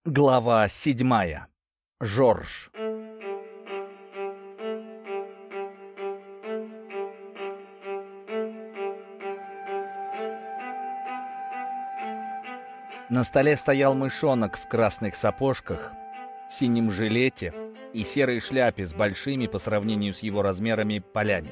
Глава 7. Жорж. На столе стоял мышонок в красных сапожках, синем жилете и серой шляпе с большими по сравнению с его размерами полями.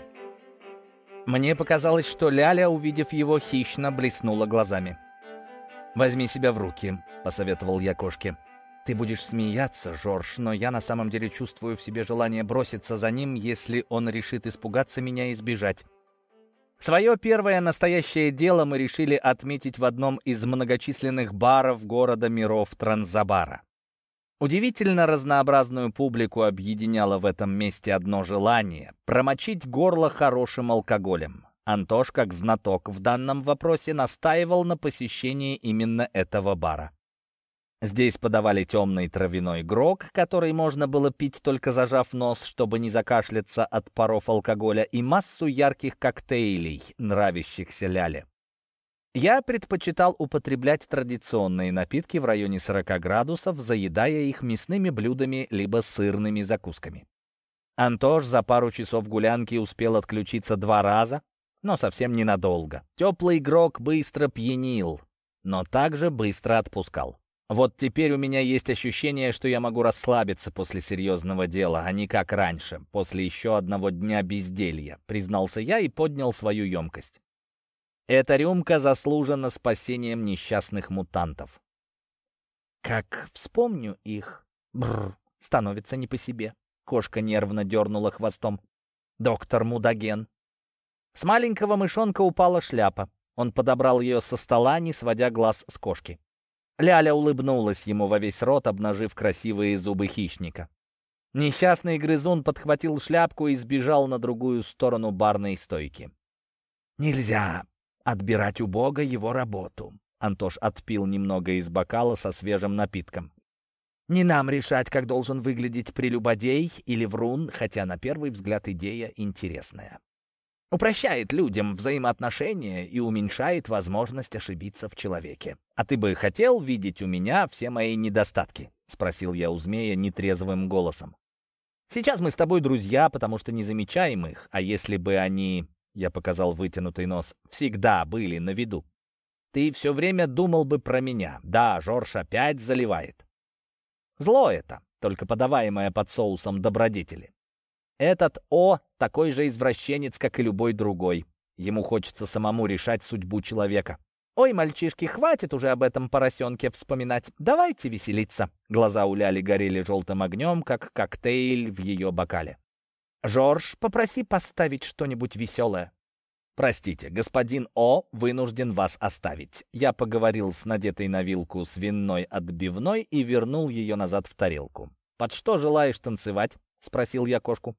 Мне показалось, что Ляля, увидев его, хищно блеснула глазами. «Возьми себя в руки», — посоветовал я кошке. «Ты будешь смеяться, Жорж, но я на самом деле чувствую в себе желание броситься за ним, если он решит испугаться меня и сбежать». Свое первое настоящее дело мы решили отметить в одном из многочисленных баров города миров Транзабара. Удивительно разнообразную публику объединяло в этом месте одно желание — промочить горло хорошим алкоголем. Антош, как знаток в данном вопросе, настаивал на посещении именно этого бара. Здесь подавали темный травяной грог, который можно было пить только зажав нос, чтобы не закашляться от паров алкоголя, и массу ярких коктейлей, нравящихся Ляле. Я предпочитал употреблять традиционные напитки в районе 40 градусов, заедая их мясными блюдами либо сырными закусками. Антош за пару часов гулянки успел отключиться 2 раза, но совсем ненадолго. Теплый грог быстро пьянил, но также быстро отпускал. Вот теперь у меня есть ощущение, что я могу расслабиться после серьезного дела, а не как раньше, после еще одного дня безделья, признался я и поднял свою емкость. Эта рюмка заслужена спасением несчастных мутантов. Как вспомню их, становится не по себе. Кошка нервно дернула хвостом. Доктор Мудаген. С маленького мышонка упала шляпа. Он подобрал ее со стола, не сводя глаз с кошки. Ляля улыбнулась ему во весь рот, обнажив красивые зубы хищника. Несчастный грызун подхватил шляпку и сбежал на другую сторону барной стойки. «Нельзя отбирать у Бога его работу», — Антош отпил немного из бокала со свежим напитком. «Не нам решать, как должен выглядеть прелюбодей или врун, хотя на первый взгляд идея интересная. Упрощает людям взаимоотношения и уменьшает возможность ошибиться в человеке. А ты бы хотел видеть у меня все мои недостатки?» — спросил я у змея нетрезвым голосом. «Сейчас мы с тобой друзья, потому что не замечаем их, а если бы они, — я показал вытянутый нос, — всегда были на виду, ты все время думал бы про меня. Да, Жорж опять заливает. Зло это, только подаваемое под соусом добродетели. Этот О такой же извращенец, как и любой другой. Ему хочется самому решать судьбу человека. Ой, мальчишки, хватит уже об этом поросенке вспоминать. Давайте веселиться». Глаза у Ляли горели желтым огнем, как коктейль в ее бокале. «Жорж, попроси поставить что-нибудь веселое». «Простите, господин О вынужден вас оставить». Я поговорил с надетой на вилку свиной отбивной и вернул ее назад в тарелку. «Под что желаешь танцевать?» — спросил я кошку.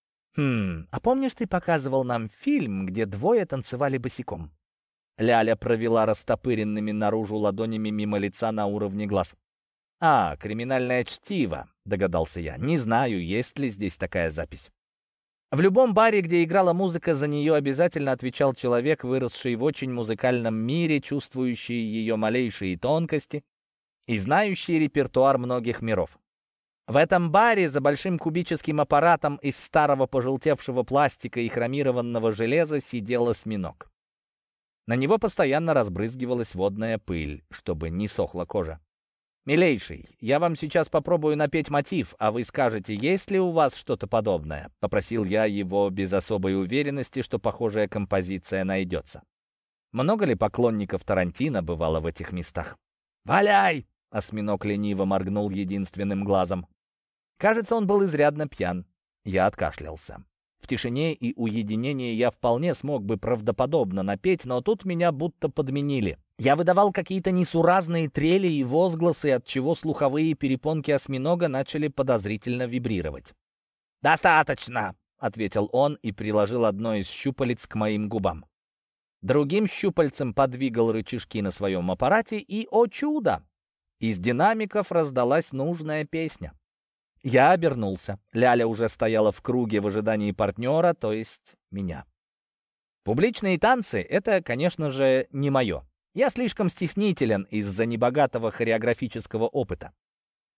А помнишь, ты показывал нам фильм, где двое танцевали босиком?» Ляля провела растопыренными наружу ладонями мимо лица на уровне глаз. «А, криминальное чтиво», — догадался я. «Не знаю, есть ли здесь такая запись». В любом баре, где играла музыка, за нее обязательно отвечал человек, выросший в очень музыкальном мире, чувствующий ее малейшие тонкости и знающий репертуар многих миров. В этом баре за большим кубическим аппаратом из старого пожелтевшего пластика и хромированного железа сидел осьминог. На него постоянно разбрызгивалась водная пыль, чтобы не сохла кожа. «Милейший, я вам сейчас попробую напеть мотив, а вы скажете, есть ли у вас что-то подобное?» — попросил я его без особой уверенности, что похожая композиция найдется. Много ли поклонников Тарантино бывало в этих местах? «Валяй!» — осьминог лениво моргнул единственным глазом. Кажется, он был изрядно пьян. Я откашлялся. В тишине и уединении я вполне смог бы правдоподобно напеть, но тут меня будто подменили. Я выдавал какие-то несуразные трели и возгласы, отчего слуховые перепонки осьминога начали подозрительно вибрировать. «Достаточно!» — ответил он и приложил одно из щупалец к моим губам. Другим щупальцем подвигал рычажки на своем аппарате, и, о чудо! Из динамиков раздалась нужная песня. Я обернулся. Ляля уже стояла в круге в ожидании партнера, то есть меня. Публичные танцы — это, конечно же, не мое. Я слишком стеснителен из-за небогатого хореографического опыта.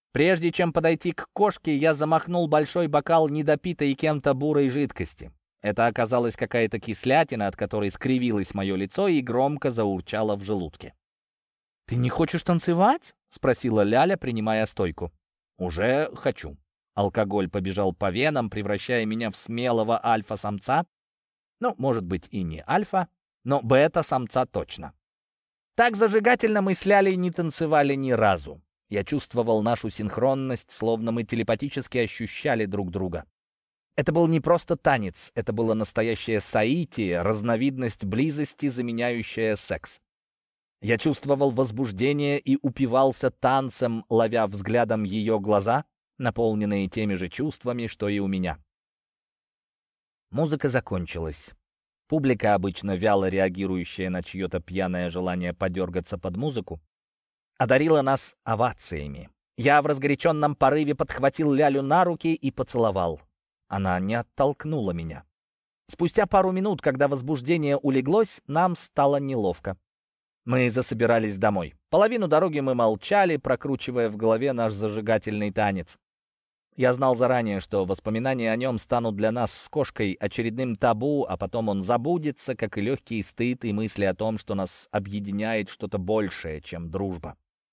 Прежде чем подойти к кошке, я замахнул большой бокал недопитой кем-то бурой жидкости. Это оказалась какая-то кислятина, от которой скривилось мое лицо и громко заурчало в желудке. «Ты не хочешь танцевать?» — спросила Ляля, принимая стойку. «Уже хочу». Алкоголь побежал по венам, превращая меня в смелого альфа-самца. Ну, может быть, и не альфа, но бета-самца точно. Так зажигательно мы с Лялей не танцевали ни разу. Я чувствовал нашу синхронность, словно мы телепатически ощущали друг друга. Это был не просто танец, это было настоящее соитие, разновидность близости, заменяющая секс. Я чувствовал возбуждение и упивался танцем, ловя взглядом ее глаза, наполненные теми же чувствами, что и у меня. Музыка закончилась. Публика, обычно вяло реагирующая на чье-то пьяное желание подергаться под музыку, одарила нас овациями. Я в разгоряченном порыве подхватил Лялю на руки и поцеловал. Она не оттолкнула меня. Спустя пару минут, когда возбуждение улеглось, нам стало неловко. Мы засобирались домой. Половину дороги мы молчали, прокручивая в голове наш зажигательный танец. Я знал заранее, что воспоминания о нем станут для нас с кошкой очередным табу, а потом он забудется, как и легкий стыд и мысли о том, что нас объединяет что-то большее, чем дружба.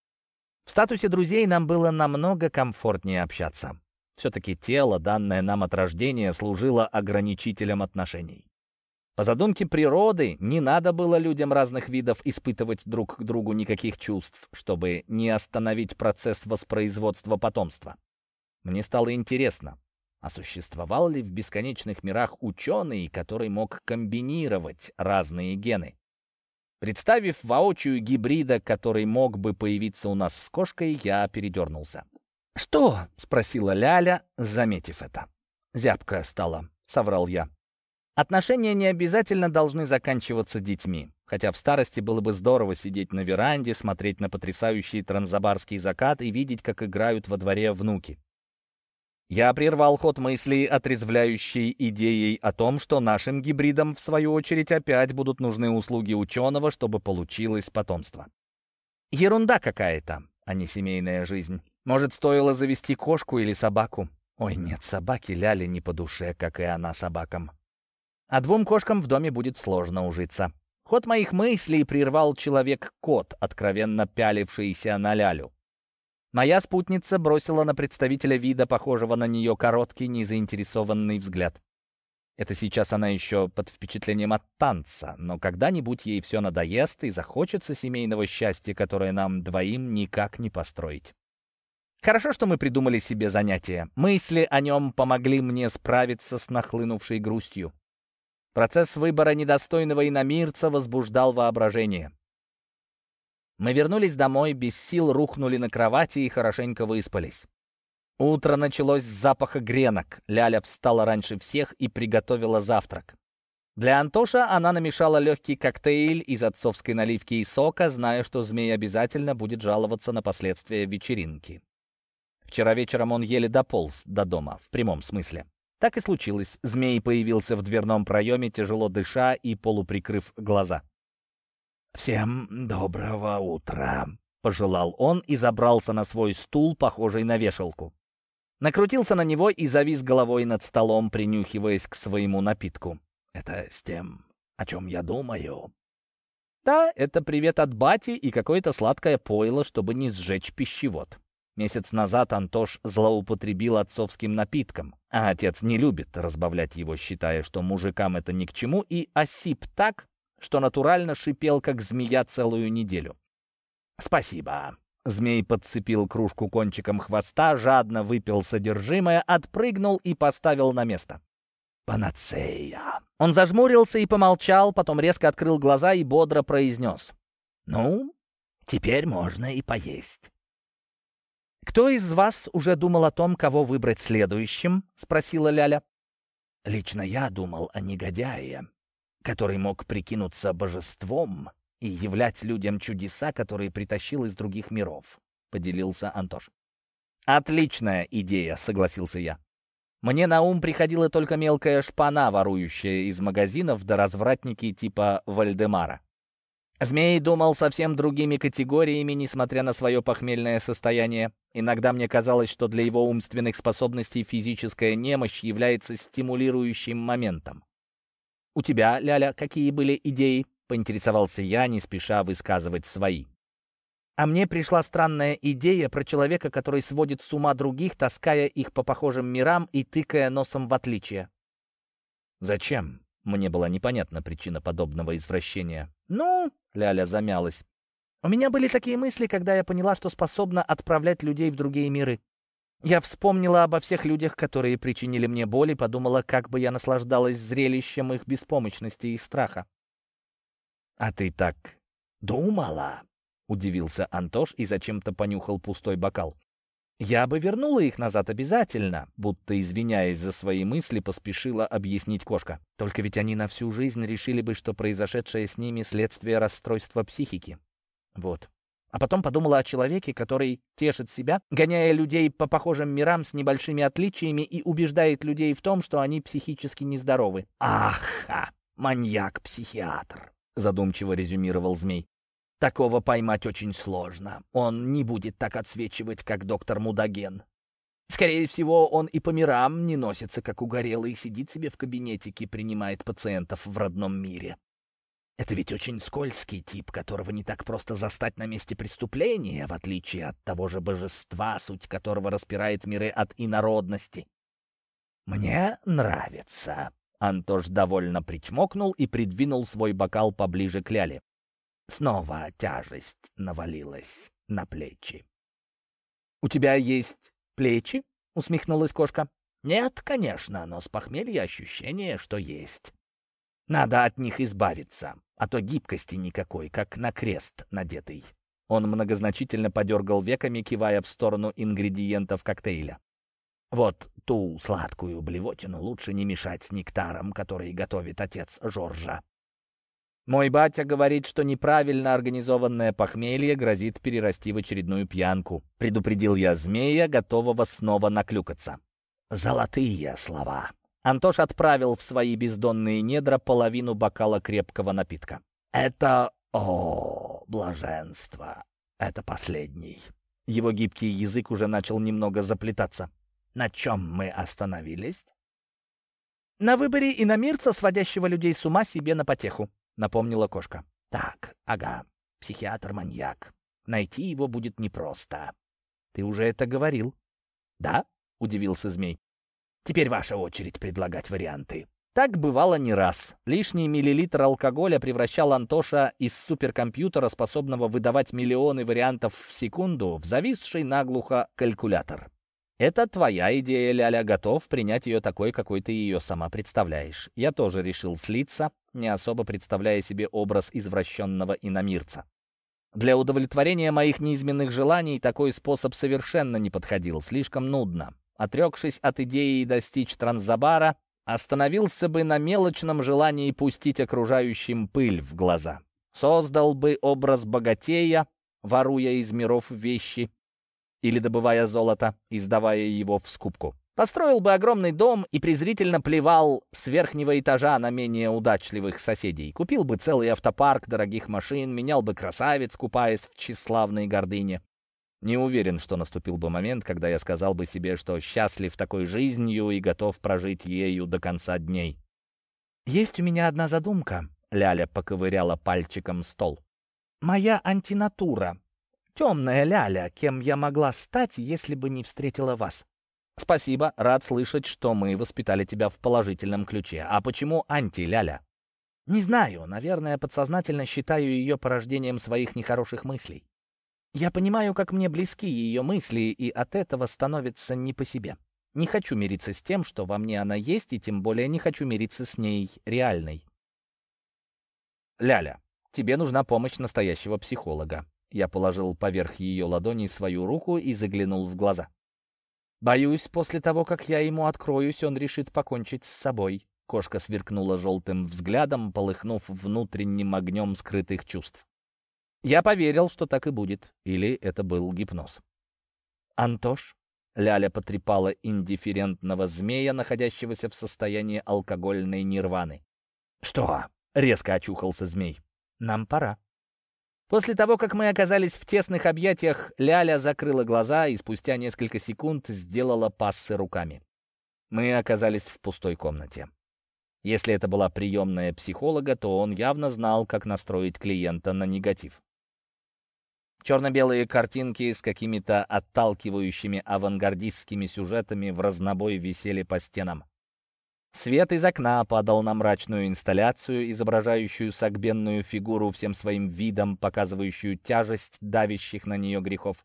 В статусе друзей нам было намного комфортнее общаться. Все-таки тело, данное нам от рождения, служило ограничителем отношений. По задумке природы, не надо было людям разных видов испытывать друг к другу никаких чувств, чтобы не остановить процесс воспроизводства потомства. Мне стало интересно, а существовал ли в бесконечных мирах ученый, который мог комбинировать разные гены? Представив воочию гибрида, который мог бы появиться у нас с кошкой, я передернулся. «Что?» — спросила Ляля, заметив это. «Зябко стало», — соврал я. Отношения не обязательно должны заканчиваться детьми, хотя в старости было бы здорово сидеть на веранде, смотреть на потрясающий транзабарский закат и видеть, как играют во дворе внуки. Я прервал ход мыслей, отрезвляющей идеей о том, что нашим гибридам, в свою очередь, опять будут нужны услуги ученого, чтобы получилось потомство. Ерунда какая-то, а не семейная жизнь. Может, стоило завести кошку или собаку? Ой, нет, собаки Ляле не по душе, как и она собакам. А двум кошкам в доме будет сложно ужиться. Ход моих мыслей прервал человек-кот, откровенно пялившийся на Лялю. Моя спутница бросила на представителя вида, похожего на нее, короткий, незаинтересованный взгляд. Это сейчас она еще под впечатлением от танца, но когда-нибудь ей все надоест и захочется семейного счастья, которое нам двоим никак не построить. Хорошо, что мы придумали себе занятие. Мысли о нем помогли мне справиться с нахлынувшей грустью. Процесс выбора недостойного иномирца возбуждал воображение. Мы вернулись домой, без сил рухнули на кровати и хорошенько выспались. Утро началось с запаха гренок. Ляля встала раньше всех и приготовила завтрак. Для Антоша она намешала легкий коктейль из отцовской наливки и сока, зная, что змей обязательно будет жаловаться на последствия вечеринки. Вчера вечером он еле дополз до дома, в прямом смысле. Так и случилось. Змей появился в дверном проеме, тяжело дыша и полуприкрыв глаза. «Всем доброго утра», — пожелал он и забрался на свой стул, похожий на вешалку. Накрутился на него и завис головой над столом, принюхиваясь к своему напитку. «Это с тем, о чем я думаю». «Да, это привет от бати и какое-то сладкое пойло, чтобы не сжечь пищевод». Месяц назад Антош злоупотребил отцовским напитком, а отец не любит разбавлять его, считая, что мужикам это ни к чему, и осип так, что натурально шипел, как змея, целую неделю. «Спасибо». Змей подцепил кружку кончиком хвоста, жадно выпил содержимое, отпрыгнул и поставил на место. «Панацея». Он зажмурился и помолчал, потом резко открыл глаза и бодро произнес. «Ну, теперь можно и поесть». «Кто из вас уже думал о том, кого выбрать следующим?» — спросила Ляля. «Лично я думал о негодяе, который мог прикинуться божеством и являть людям чудеса, которые притащил из других миров», — поделился Антош. «Отличная идея», — согласился я. Мне на ум приходила только мелкая шпана, ворующая из магазинов, да развратники типа Вальдемара. Змей думал совсем другими категориями, несмотря на свое похмельное состояние. Иногда мне казалось, что для его умственных способностей физическая немощь является стимулирующим моментом. «У тебя, Ляля, какие были идеи?» — поинтересовался я, не спеша высказывать свои. А мне пришла странная идея про человека, который сводит с ума других, таская их по похожим мирам и тыкая носом в отличия. «Зачем?» — мне была непонятна причина подобного извращения. «Ну...» — Ляля замялась. «У меня были такие мысли, когда я поняла, что способна отправлять людей в другие миры. Я вспомнила обо всех людях, которые причинили мне боль, и подумала, как бы я наслаждалась зрелищем их беспомощности и страха». «А ты так думала?» — удивился Антош и зачем-то понюхал пустой бокал. «Я бы вернула их назад обязательно», — будто извиняясь за свои мысли, поспешила объяснить кошка. «Только ведь они на всю жизнь решили бы, что произошедшее с ними следствие расстройства психики. Вот. А потом подумала о человеке, который тешит себя, гоняя людей по похожим мирам с небольшими отличиями и убеждает людей в том, что они психически нездоровы». «Ах, маньяк-психиатр», — задумчиво резюмировал Змей. «Такого поймать очень сложно. Он не будет так отсвечивать, как доктор Мудаген. Скорее всего, он и по мирам не носится, как угорелый, сидит себе в кабинетике, принимает пациентов в родном мире. Это ведь очень скользкий тип, которого не так просто застать на месте преступления, в отличие от того же божества, суть которого распирает миры от инородности. Мне нравится». Антош довольно причмокнул и придвинул свой бокал поближе к Ляле. Снова тяжесть навалилась на плечи. «У тебя есть плечи?» — усмехнулась кошка. «Нет, конечно, но с похмелья ощущение, что есть. Надо от них избавиться, а то гибкости никакой, как на крест надетый». Он многозначительно подергал веками, кивая в сторону ингредиентов коктейля. «Вот ту сладкую блевотину лучше не мешать с нектаром, который готовит отец Жоржа. Мой батя говорит, что неправильно организованное похмелье грозит перерасти в очередную пьянку», — предупредил я змея, готового снова наклюкаться. «Золотые слова». Антош отправил в свои бездонные недра половину бокала крепкого напитка. «Это... блаженство. Это последний». Его гибкий язык уже начал немного заплетаться. «На чем мы остановились?» «На выборе иномирца, сводящего людей с ума себе на потеху», — напомнила кошка. «Так, ага, психиатр-маньяк. Найти его будет непросто». «Ты уже это говорил?» «Да?» — удивился Змей. «Теперь ваша очередь предлагать варианты». Так бывало не раз. Лишний миллилитр алкоголя превращал Антоша из суперкомпьютера, способного выдавать миллионы вариантов в секунду, в зависший наглухо калькулятор. «Это твоя идея, Ляля, готов принять ее такой, какой ты ее сама представляешь». Я тоже решил слиться, не особо представляя себе образ извращенного иномирца. Для удовлетворения моих низменных желаний такой способ совершенно не подходил, слишком нудно. Отрекшись от идеи достичь Транзабара, остановился бы на мелочном желании пустить окружающим пыль в глаза. Создал бы образ богатея, воруя из миров вещи, или добывая золото и сдавая его в скупку. Построил бы огромный дом и презрительно плевал с верхнего этажа на менее удачливых соседей. Купил бы целый автопарк дорогих машин, менял бы красавиц, купаясь в тщеславной гордыне. Не уверен, что наступил бы момент, когда я сказал бы себе, что счастлив такой жизнью и готов прожить ею до конца дней. «Есть у меня одна задумка», — Ляля поковыряла пальчиком стол. «Моя антинатура. Темная Ляля, кем я могла стать, если бы не встретила вас». «Спасибо, рад слышать, что мы воспитали тебя в положительном ключе. А почему анти-Ляля?» «Не знаю, наверное, подсознательно считаю ее порождением своих нехороших мыслей. Я понимаю, как мне близки ее мысли, и от этого становится не по себе. Не хочу мириться с тем, что во мне она есть, и тем более не хочу мириться с ней реальной». «Ляля, тебе нужна помощь настоящего психолога». Я положил поверх ее ладони свою руку и заглянул в глаза. «Боюсь, после того, как я ему откроюсь, он решит покончить с собой». Кошка сверкнула желтым взглядом, полыхнув внутренним огнем скрытых чувств. Я поверил, что так и будет. Или это был гипноз. «Антош?» — Ляля потрепала индифферентного змея, находящегося в состоянии алкогольной нирваны. «Что?» — резко очухался змей. «Нам пора». После того, как мы оказались в тесных объятиях, Ляля закрыла глаза и спустя несколько секунд сделала пассы руками. Мы оказались в пустой комнате. Если это была приемная психолога, то он явно знал, как настроить клиента на негатив. Черно-белые картинки с какими-то отталкивающими авангардистскими сюжетами в разнобой висели по стенам. Свет из окна падал на мрачную инсталляцию, изображающую согбенную фигуру всем своим видом, показывающую тяжесть давящих на нее грехов.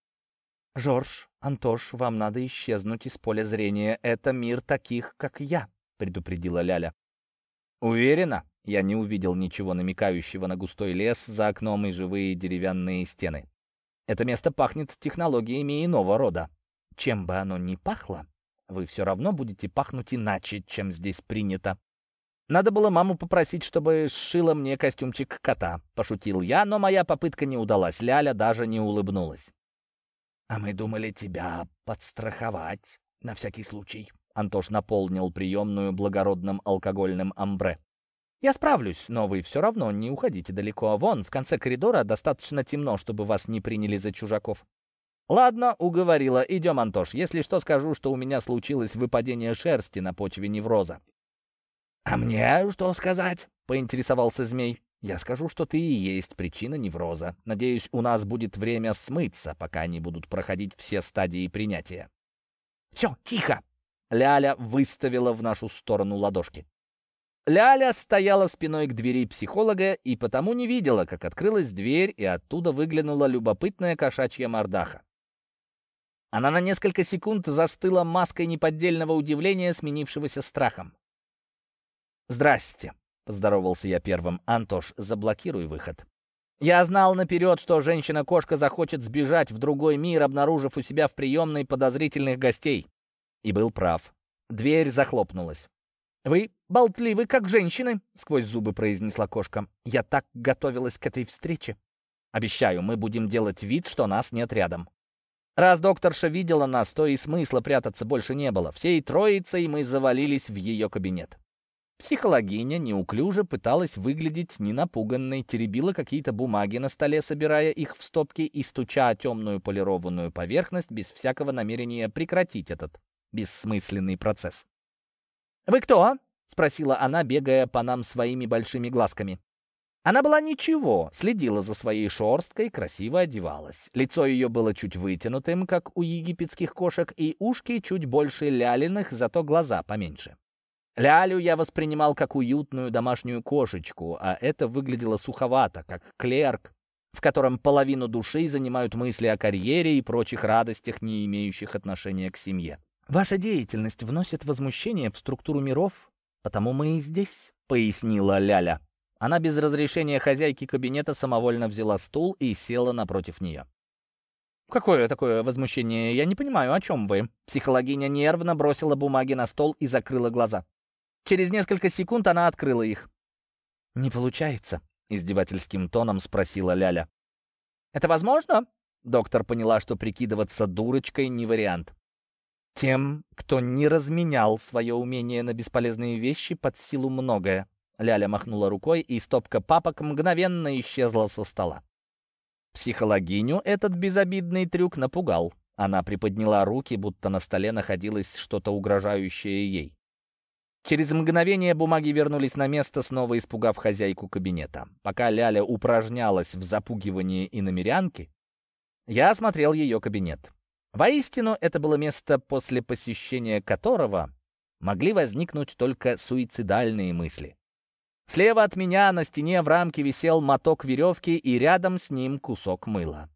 «Жорж, Антош, вам надо исчезнуть из поля зрения. Это мир таких, как я», — предупредила Ляля. «Уверена?» Я не увидел ничего намекающего на густой лес за окном и живые деревянные стены. «Это место пахнет технологиями иного рода. Чем бы оно ни пахло, вы все равно будете пахнуть иначе, чем здесь принято. Надо было маму попросить, чтобы сшила мне костюмчик кота», — пошутил я, но моя попытка не удалась. Ляля даже не улыбнулась. «А мы думали тебя подстраховать, на всякий случай». Антош наполнил приемную благородным алкогольным амбре. «Я справлюсь, но вы все равно не уходите далеко. Вон, в конце коридора достаточно темно, чтобы вас не приняли за чужаков». «Ладно, уговорила. Идем, Антош. Если что, скажу, что у меня случилось выпадение шерсти на почве невроза». «А мне что сказать?» — поинтересовался змей. «Я скажу, что ты и есть причина невроза. Надеюсь, у нас будет время смыться, пока они будут проходить все стадии принятия». «Все, тихо!» — Ляля выставила в нашу сторону ладошки. Ляля стояла спиной к двери психолога и потому не видела, как открылась дверь, и оттуда выглянула любопытная кошачья мордаха. Она на несколько секунд застыла маской неподдельного удивления, сменившегося страхом. «Здрасте», — поздоровался я первым. «Антош, заблокируй выход». Я знал наперед, что женщина-кошка захочет сбежать в другой мир, обнаружив у себя в приемной подозрительных гостей. И был прав. Дверь захлопнулась. «Вы болтливы, как женщины», — сквозь зубы произнесла кошка. «Я так готовилась к этой встрече. Обещаю, мы будем делать вид, что нас нет рядом». Раз докторша видела нас, то и смысла прятаться больше не было. Всей троицей мы завалились в ее кабинет. Психологиня неуклюже пыталась выглядеть ненапуганной, теребила какие-то бумаги на столе, собирая их в стопки и стуча о темную полированную поверхность без всякого намерения прекратить этот бессмысленный процесс. «Вы кто?» — спросила она, бегая по нам своими большими глазками. Она была ничего, следила за своей шерсткой, красиво одевалась. Лицо ее было чуть вытянутым, как у египетских кошек, и ушки чуть больше лялиных, зато глаза поменьше. Лялю я воспринимал как уютную домашнюю кошечку, а это выглядело суховато, как клерк, в котором половину души занимают мысли о карьере и прочих радостях, не имеющих отношения к семье. «Ваша деятельность вносит возмущение в структуру миров, потому мы и здесь», — пояснила Ляля. Она без разрешения хозяйки кабинета самовольно взяла стул и села напротив нее. «Какое такое возмущение? Я не понимаю, о чем вы?» Психологиня нервно бросила бумаги на стол и закрыла глаза. Через несколько секунд она открыла их. «Не получается», — издевательским тоном спросила Ляля. «Это возможно?» Доктор поняла, что прикидываться дурочкой не вариант. «Тем, кто не разменял свое умение на бесполезные вещи, под силу многое». Ляля махнула рукой, и стопка папок мгновенно исчезла со стола. Психологиню этот безобидный трюк напугал. Она приподняла руки, будто на столе находилось что-то угрожающее ей. Через мгновение бумаги вернулись на место, снова испугав хозяйку кабинета. Пока Ляля упражнялась в запугивании иномерянки, я осмотрел ее кабинет. Воистину, это было место, после посещения которого могли возникнуть только суицидальные мысли. Слева от меня на стене в рамке висел моток веревки и рядом с ним кусок мыла.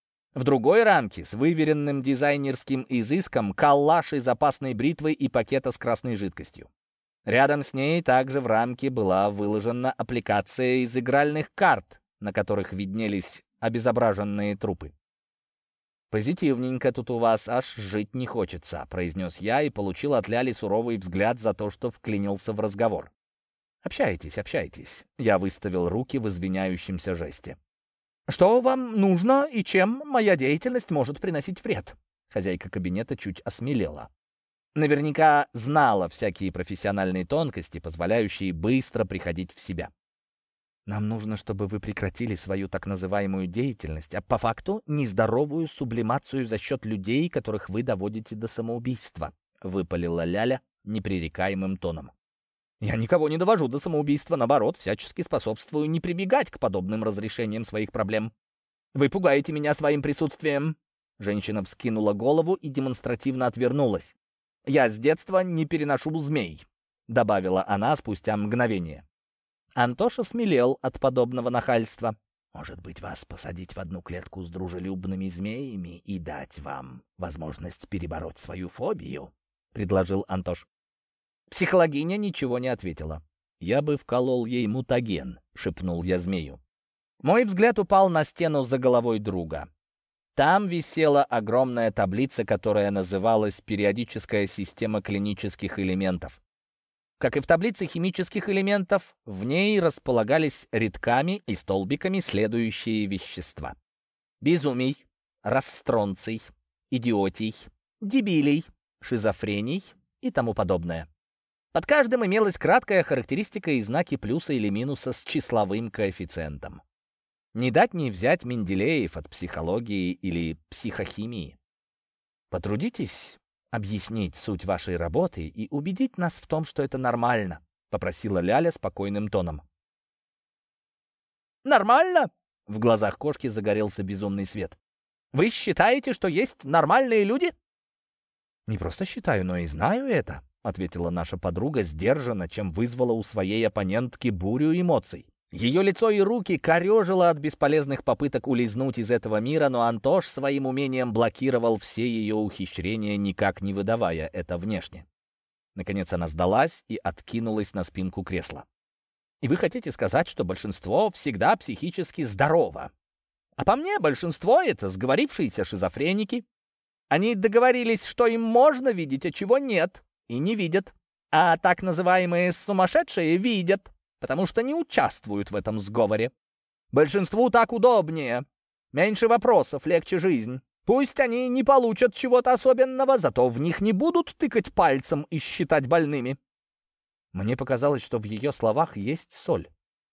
В другой рамке с выверенным дизайнерским изыском коллаж из запасной бритвы и пакета с красной жидкостью. Рядом с ней также в рамке была выложена аппликация из игральных карт, на которых виднелись обезображенные трупы. «Позитивненько тут у вас, аж жить не хочется», — произнес я и получил от Ляли суровый взгляд за то, что вклинился в разговор. «Общайтесь, общайтесь», — я выставил руки в извиняющемся жесте. «Что вам нужно и чем моя деятельность может приносить вред?» Хозяйка кабинета чуть осмелела. Наверняка знала всякие профессиональные тонкости, позволяющие быстро приходить в себя. Нам нужно, чтобы вы прекратили свою так называемую деятельность, а по факту нездоровую сублимацию за счет людей, которых вы доводите до самоубийства», — выпалила Ляля непререкаемым тоном. «Я никого не довожу до самоубийства, наоборот, всячески способствую не прибегать к подобным разрешениям своих проблем. Вы пугаете меня своим присутствием». Женщина вскинула голову и демонстративно отвернулась. «Я с детства не переношу змей», — добавила она спустя мгновение. Антоша смелел от подобного нахальства. «Может быть, вас посадить в одну клетку с дружелюбными змеями и дать вам возможность перебороть свою фобию?» — предложил Антош. Психологиня ничего не ответила. «Я бы вколол ей мутаген», — шепнул я змею. Мой взгляд упал на стену за головой друга. Там висела огромная таблица, которая называлась «Периодическая система клинических элементов». Как и в таблице химических элементов, в ней располагались рядками и столбиками следующие вещества: безумий, расстронций, идиотий, дебилий, шизофрений и тому подобное. Под каждым имелась краткая характеристика и знаки плюса или минуса с числовым коэффициентом. Не дать не взять Менделеев от психологии или психохимии. Потрудитесь объяснить суть вашей работы и убедить нас в том, что это нормально», — попросила Ляля спокойным тоном. «Нормально?» — в глазах кошки загорелся безумный свет. «Вы считаете, что есть нормальные люди?» «Не просто считаю, но и знаю это», — ответила наша подруга сдержанно, чем вызвала у своей оппонентки бурю эмоций. Ее лицо и руки корежило от бесполезных попыток улизнуть из этого мира, но Антош своим умением блокировал все ее ухищрения, никак не выдавая это внешне. Наконец она сдалась и откинулась на спинку кресла. «И вы хотите сказать, что большинство всегда психически здорово? А по мне, большинство — это сговорившиеся шизофреники. Они договорились, что им можно видеть, а чего нет, и не видят. А так называемые сумасшедшие видят, потому что не участвуют в этом сговоре. Большинству так удобнее. Меньше вопросов, легче жизнь. Пусть они не получат чего-то особенного, зато в них не будут тыкать пальцем и считать больными». Мне показалось, что в ее словах есть соль.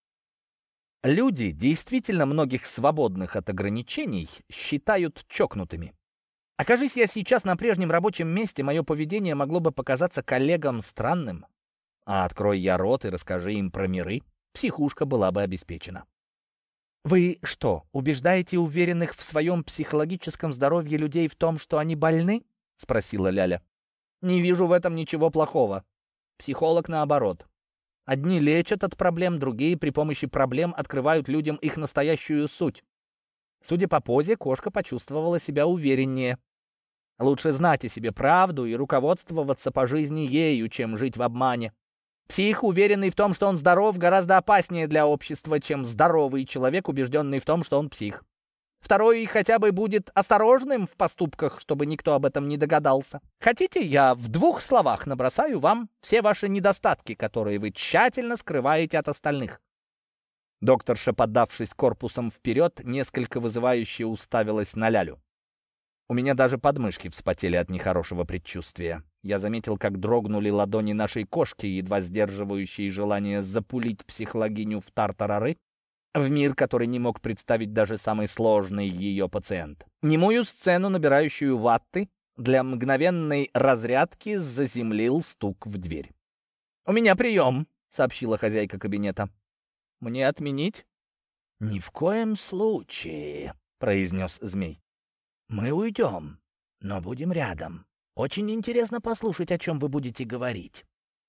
Люди, действительно многих свободных от ограничений, считают чокнутыми. Окажись я сейчас на прежнем рабочем месте, мое поведение могло бы показаться коллегам странным. А открой я рот и расскажи им про миры, психушка была бы обеспечена. «Вы что, убеждаете уверенных в своем психологическом здоровье людей в том, что они больны?» — спросила Ляля. «Не вижу в этом ничего плохого. Психолог наоборот. Одни лечат от проблем, другие при помощи проблем открывают людям их настоящую суть. Судя по позе, кошка почувствовала себя увереннее. Лучше знать о себе правду и руководствоваться по жизни ею, чем жить в обмане. Псих, уверенный в том, что он здоров, гораздо опаснее для общества, чем здоровый человек, убежденный в том, что он псих. Второй хотя бы будет осторожным в поступках, чтобы никто об этом не догадался. Хотите, я в 2 словах набросаю вам все ваши недостатки, которые вы тщательно скрываете от остальных?» Докторша, поддавшись корпусом вперед, несколько вызывающе уставилась на Лялю. У меня даже подмышки вспотели от нехорошего предчувствия. Я заметил, как дрогнули ладони нашей кошки, едва сдерживающие желание запулить психологиню в тартарары, в мир, который не мог представить даже самый сложный ее пациент. Немую сцену, набирающую ватты, для мгновенной разрядки заземлил стук в дверь. «У меня прием», — сообщила хозяйка кабинета. «Мне отменить?» «Ни в коем случае», — произнес змей. «Мы уйдем, но будем рядом. Очень интересно послушать, о чем вы будете говорить».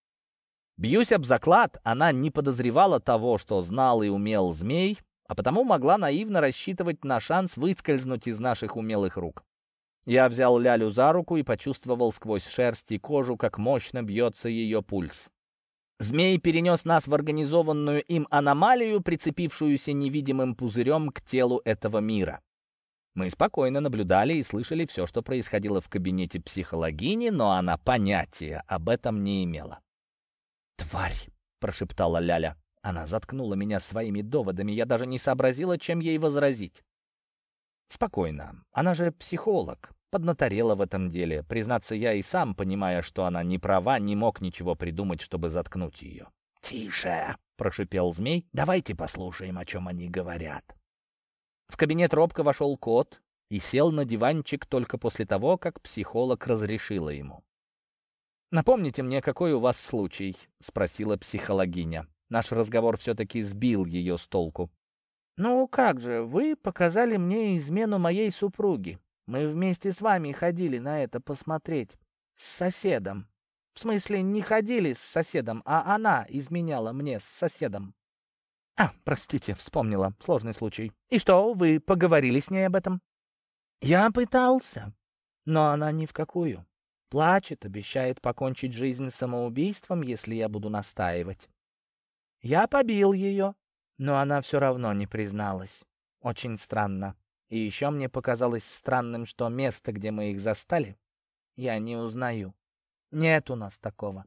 Бьюсь об заклад, она не подозревала того, что знал и умел змей, а потому могла наивно рассчитывать на шанс выскользнуть из наших умелых рук. Я взял Лялю за руку и почувствовал сквозь шерсть и кожу, как мощно бьется ее пульс. Змей перенес нас в организованную им аномалию, прицепившуюся невидимым пузырем к телу этого мира. Мы спокойно наблюдали и слышали все, что происходило в кабинете психологини, но она понятия об этом не имела. «Тварь!» — прошептала Ляля. Она заткнула меня своими доводами, я даже не сообразила, чем ей возразить. «Спокойно, она же психолог, поднаторела в этом деле. Признаться, я и сам, понимая, что она не права, не мог ничего придумать, чтобы заткнуть ее. «Тише!» — прошипел змей. «Давайте послушаем, о чем они говорят». В кабинет робко вошел кот и сел на диванчик только после того, как психолог разрешила ему. «Напомните мне, какой у вас случай?» — спросила психологиня. Наш разговор все-таки сбил ее с толку. «Ну как же, вы показали мне измену моей супруги. Мы вместе с вами ходили на это посмотреть. С соседом. В смысле, не ходили с соседом, а она изменяла мне с соседом». Простите, вспомнила. Сложный случай. И что, вы поговорили с ней об этом? Я пытался, но она ни в какую. Плачет, обещает покончить жизнь самоубийством, если я буду настаивать. Я побил ее, но она все равно не призналась. Очень странно. И еще мне показалось странным, что место, где мы их застали, я не узнаю. Нет у нас такого.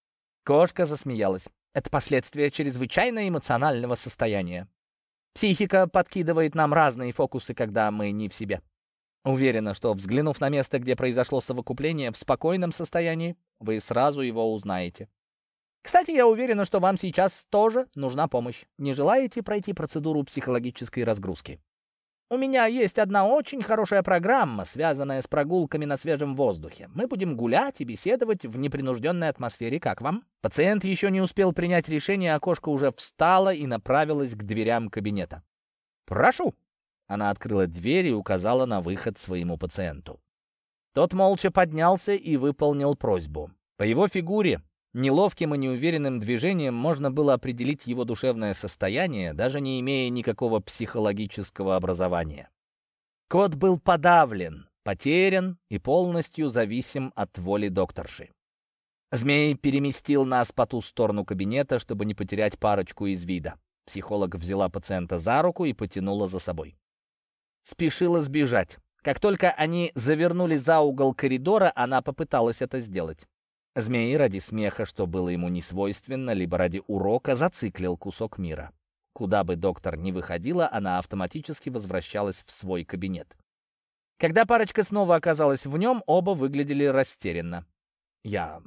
Кошка засмеялась. Это последствия чрезвычайно эмоционального состояния. Психика подкидывает нам разные фокусы, когда мы не в себе. Уверена, что, взглянув на место, где произошло совокупление, в спокойном состоянии, вы сразу его узнаете. Кстати, я уверена, что вам сейчас тоже нужна помощь. Не желаете пройти процедуру психологической разгрузки? У меня есть одна очень хорошая программа, связанная с прогулками на свежем воздухе. Мы будем гулять и беседовать в непринужденной атмосфере. Как вам? Пациент еще не успел принять решение, а кошка уже встала и направилась к дверям кабинета. «Прошу!» Она открыла дверь и указала на выход своему пациенту. Тот молча поднялся и выполнил просьбу. По его фигуре, неловким и неуверенным движением можно было определить его душевное состояние, даже не имея никакого психологического образования. Кот был подавлен, потерян и полностью зависим от воли докторши. Змей переместил нас по ту сторону кабинета, чтобы не потерять парочку из вида. Психолог взяла пациента за руку и потянула за собой. Спешила сбежать. Как только они завернули за угол коридора, она попыталась это сделать. Змей ради смеха, что было ему не свойственно, либо ради урока, зациклил кусок мира. Куда бы доктор ни выходила, она автоматически возвращалась в свой кабинет. Когда парочка снова оказалась в нем, оба выглядели растерянно. «Я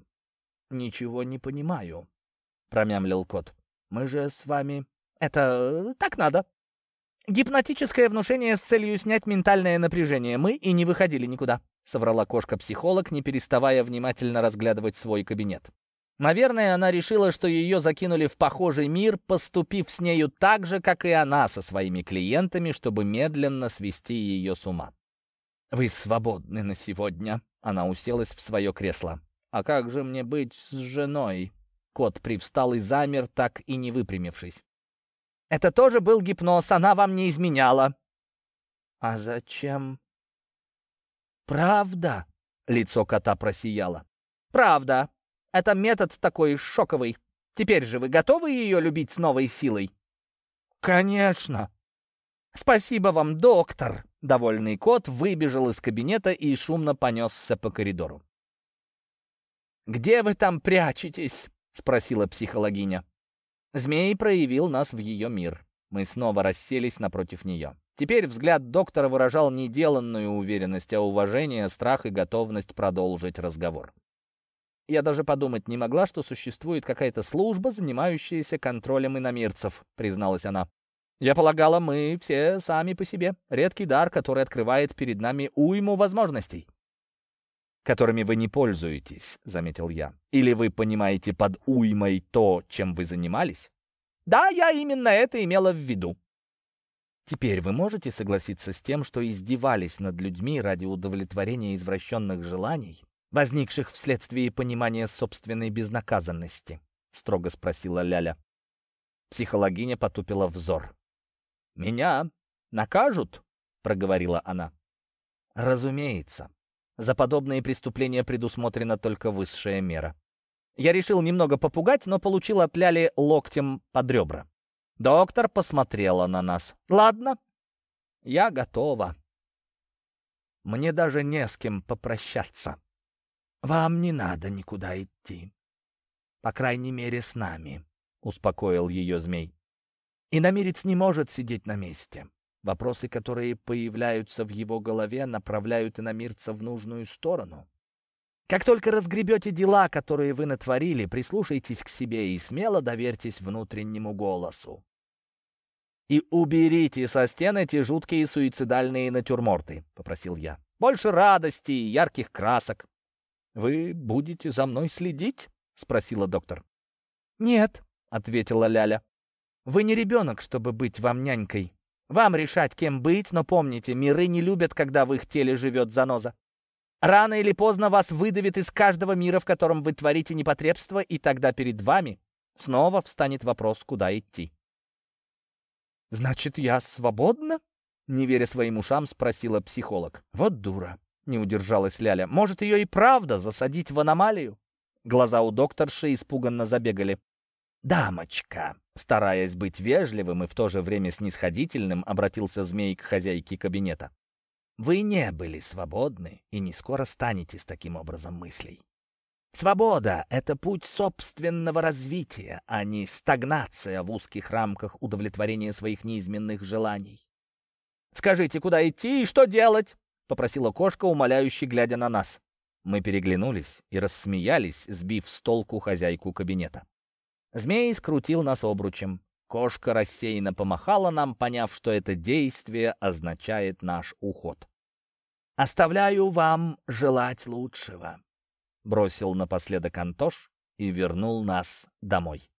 ничего не понимаю», — промямлил кот. «Мы же с вами...» «Это так надо. Гипнотическое внушение с целью снять ментальное напряжение. Мы и не выходили никуда», — соврала кошка-психолог, не переставая внимательно разглядывать свой кабинет. Наверное, она решила, что ее закинули в похожий мир, поступив с нею так же, как и она со своими клиентами, чтобы медленно свести ее с ума. «Вы свободны на сегодня», — она уселась в свое кресло. «А как же мне быть с женой?» Кот привстал и замер, так и не выпрямившись. «Это тоже был гипноз, она вам не изменяла». «А зачем?» «Правда?» — лицо кота просияло. «Правда. Это метод такой шоковый. Теперь же вы готовы ее любить с новой силой?» «Конечно!» «Спасибо вам, доктор!» Довольный кот выбежал из кабинета и шумно понесся по коридору. «Где вы там прячетесь?» — спросила психологиня. Змей проявил нас в ее мир. Мы снова расселись напротив нее. Теперь взгляд доктора выражал не деланную уверенность, а уважение, страх и готовность продолжить разговор. «Я даже подумать не могла, что существует какая-то служба, занимающаяся контролем иномирцев», — призналась она. «Я полагала, мы все сами по себе. Редкий дар, который открывает перед нами уйму возможностей». «Которыми вы не пользуетесь», — заметил я. «Или вы понимаете под уймой то, чем вы занимались?» «Да, я именно это имела в виду». «Теперь вы можете согласиться с тем, что издевались над людьми ради удовлетворения извращенных желаний, возникших вследствие понимания собственной безнаказанности?» — строго спросила Ляля. Психологиня потупила взор. «Меня накажут?» — проговорила она. «Разумеется. За подобные преступления предусмотрена только высшая мера». Я решил немного попугать, но получил от Ляли локтем под ребра. Доктор посмотрела на нас. «Ладно, я готова. Мне даже не с кем попрощаться. Вам не надо никуда идти. По крайней мере, с нами», — успокоил ее змей. «Иномирец не может сидеть на месте. Вопросы, которые появляются в его голове, направляют иномирца в нужную сторону. Как только разгребете дела, которые вы натворили, прислушайтесь к себе и смело доверьтесь внутреннему голосу. «И уберите со стен эти жуткие суицидальные натюрморты», — попросил я. «Больше радости и ярких красок». «Вы будете за мной следить?» — спросила доктор. «Нет», — ответила Ляля. «Вы не ребенок, чтобы быть вам нянькой. Вам решать, кем быть, но помните, миры не любят, когда в их теле живет заноза. Рано или поздно вас выдавит из каждого мира, в котором вы творите непотребство, и тогда перед вами снова встанет вопрос, куда идти». «Значит, я свободна?» — не веря своим ушам, спросила психолог. «Вот дура!» — не удержалась Ляля. «Может, ее и правда засадить в аномалию?» Глаза у докторши испуганно забегали. «Дамочка!» — стараясь быть вежливым и в то же время снисходительным, обратился змей к хозяйке кабинета. «Вы не были свободны и не скоро станете с таким образом мыслей. Свобода — это путь собственного развития, а не стагнация в узких рамках удовлетворения своих неизменных желаний. «Скажите, куда идти и что делать?» — попросила кошка, умоляюще глядя на нас. Мы переглянулись и рассмеялись, сбив с толку хозяйку кабинета. Змей скрутил нас обручем. Кошка рассеянно помахала нам, поняв, что это действие означает наш уход. «Оставляю вам желать лучшего», — бросил напоследок Антош и вернул нас домой.